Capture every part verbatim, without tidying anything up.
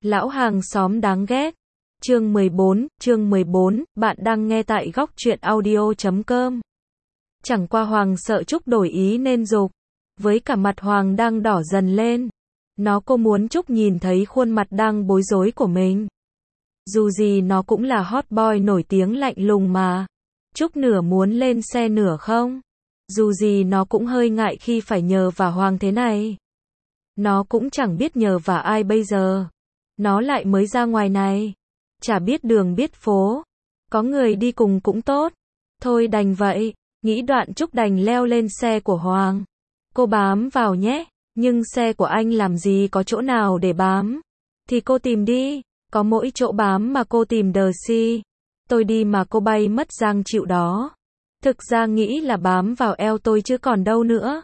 Lão hàng xóm đáng ghét. Chương mười bốn, chương mười bốn, bạn đang nghe tại góc truyện audio chấm com. Chẳng qua Hoàng sợ Trúc đổi ý nên dục. Với cả mặt Hoàng đang đỏ dần lên. Nó cô muốn Trúc nhìn thấy khuôn mặt đang bối rối của mình. Dù gì nó cũng là hot boy nổi tiếng lạnh lùng mà. Trúc nửa muốn lên xe nửa không. Dù gì nó cũng hơi ngại khi phải nhờ vả Hoàng thế này. Nó cũng chẳng biết nhờ vả ai bây giờ. Nó lại mới ra ngoài này. Chả biết đường biết phố. Có người đi cùng cũng tốt. Thôi đành vậy. Nghĩ đoạn Trúc đành leo lên xe của Hoàng. Cô bám vào nhé. Nhưng xe của anh làm gì có chỗ nào để bám. Thì cô tìm đi. Có mỗi chỗ bám mà cô tìm đờ si. Tôi đi mà cô bay mất giang chịu đó. Thực ra nghĩ là bám vào eo tôi chứ còn đâu nữa.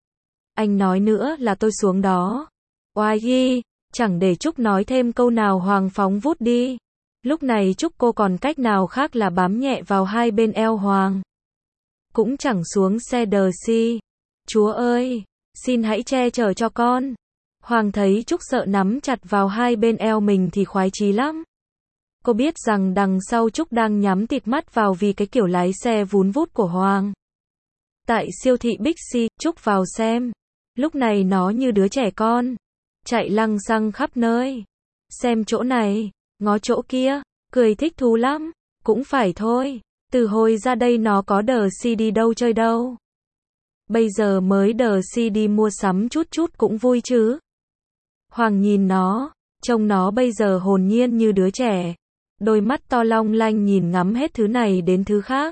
Anh nói nữa là tôi xuống đó. Oai ghi. Chẳng để Trúc nói thêm câu nào Hoàng phóng vút đi. Lúc này Trúc cô còn cách nào khác là bám nhẹ vào hai bên eo Hoàng. Cũng chẳng xuống xe đờ si. Chúa ơi, xin hãy che chở cho con. Hoàng thấy Trúc sợ nắm chặt vào hai bên eo mình thì khoái chí lắm. Cô biết rằng đằng sau Trúc đang nhắm tịt mắt vào vì cái kiểu lái xe vún vút của Hoàng. Tại siêu thị Big C, Trúc vào xem. Lúc này nó như đứa trẻ con. Chạy lăng xăng khắp nơi. Xem chỗ này, ngó chỗ kia, cười thích thú lắm. Cũng phải thôi, từ hồi ra đây nó có đờ si đi đâu chơi đâu. Bây giờ mới đờ si đi mua sắm chút chút cũng vui chứ. Hoàng nhìn nó, trông nó bây giờ hồn nhiên như đứa trẻ. Đôi mắt to long lanh nhìn ngắm hết thứ này đến thứ khác.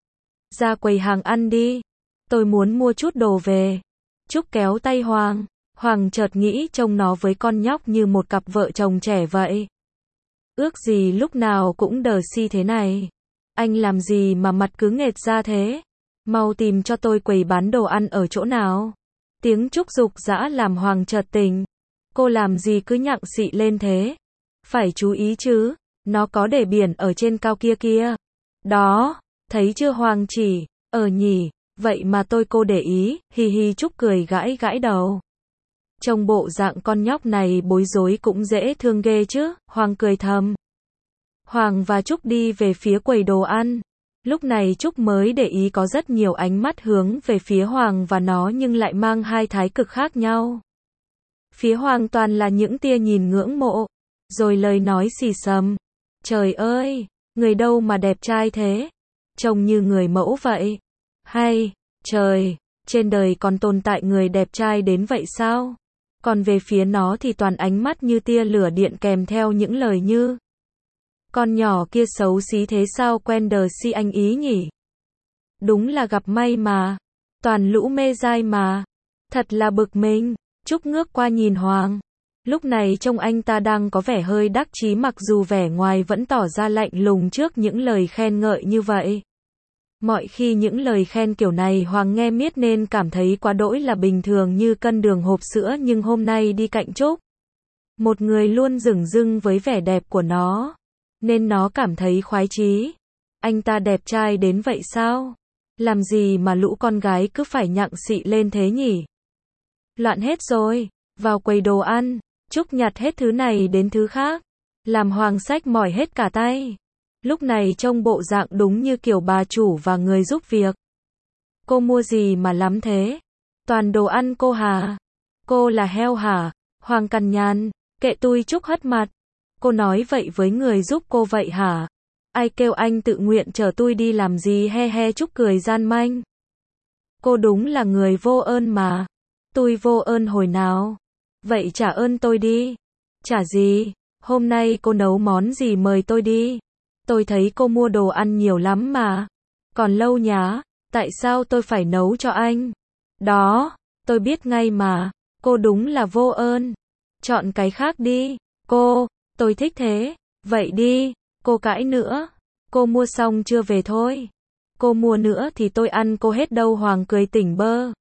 Ra quầy hàng ăn đi. Tôi muốn mua chút đồ về. Trúc kéo tay Hoàng. Hoàng chợt nghĩ trông nó với con nhóc như một cặp vợ chồng trẻ vậy. Ước gì lúc nào cũng đờ si thế này. Anh làm gì mà mặt cứ nghệt ra thế? Mau tìm cho tôi quầy bán đồ ăn ở chỗ nào. Tiếng Trúc giục giã làm Hoàng chợt tỉnh. Cô làm gì cứ nhặng xị lên thế? Phải chú ý chứ. Nó có để biển ở trên cao kia kia. Đó, thấy chưa Hoàng chỉ. Ờ nhỉ, vậy mà tôi cô để ý. Hi hi Trúc cười gãi gãi đầu. Trông bộ dạng con nhóc này bối rối cũng dễ thương ghê chứ, Hoàng cười thầm. Hoàng và Trúc đi về phía quầy đồ ăn. Lúc này Trúc mới để ý có rất nhiều ánh mắt hướng về phía Hoàng và nó nhưng lại mang hai thái cực khác nhau. Phía Hoàng toàn là những tia nhìn ngưỡng mộ, rồi lời nói xì xầm. Trời ơi, người đâu mà đẹp trai thế? Trông như người mẫu vậy. Hay, trời, trên đời còn tồn tại người đẹp trai đến vậy sao? Còn về phía nó thì toàn ánh mắt như tia lửa điện kèm theo những lời như: con nhỏ kia xấu xí thế sao quen đờ si anh ý nhỉ? Đúng là gặp may mà. Toàn lũ mê dai mà. Thật là bực mình. Trúc ngước qua nhìn Hoàng. Lúc này trông anh ta đang có vẻ hơi đắc chí mặc dù vẻ ngoài vẫn tỏ ra lạnh lùng trước những lời khen ngợi như vậy. Mọi khi những lời khen kiểu này Hoàng nghe miết nên cảm thấy quá đỗi là bình thường như cân đường hộp sữa, nhưng hôm nay đi cạnh Trúc, một người luôn dửng dưng với vẻ đẹp của nó, nên nó cảm thấy khoái chí. Anh ta đẹp trai đến vậy sao? Làm gì mà lũ con gái cứ phải nhặng xị lên thế nhỉ? Loạn hết rồi. Vào quầy đồ ăn, Trúc nhặt hết thứ này đến thứ khác, làm Hoàng xách mỏi hết cả tay. Lúc này trông bộ dạng đúng như kiểu bà chủ và người giúp việc. Cô mua gì mà lắm thế? Toàn đồ ăn cô hả? Cô là heo hả? Hoàng cằn nhằn. Kệ tui. Trúc hất mặt. Cô nói vậy với người giúp cô vậy hả? Ai kêu anh tự nguyện chở tôi đi làm gì? He he. Trúc cười gian manh. Cô đúng là người vô ơn mà. Tôi vô ơn hồi nào? Vậy trả ơn tôi đi. Trả gì? Hôm nay cô nấu món gì mời tôi đi? Tôi thấy cô mua đồ ăn nhiều lắm mà. Còn lâu nhá. Tại sao tôi phải nấu cho anh? Đó, tôi biết ngay mà. Cô đúng là vô ơn. Chọn cái khác đi. Cô, tôi thích thế. Vậy đi. Cô cãi nữa. Cô mua xong chưa về thôi? Cô mua nữa thì tôi ăn cô hết đâu. Hoàng cười tỉnh bơ.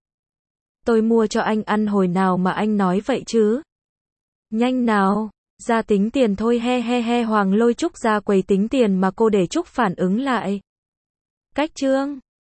Tôi mua cho anh ăn hồi nào mà anh nói vậy chứ? Nhanh nào, ra tính tiền thôi. He he he. Hoàng lôi Trúc ra quầy tính tiền mà cô để Trúc phản ứng lại. Cách trương.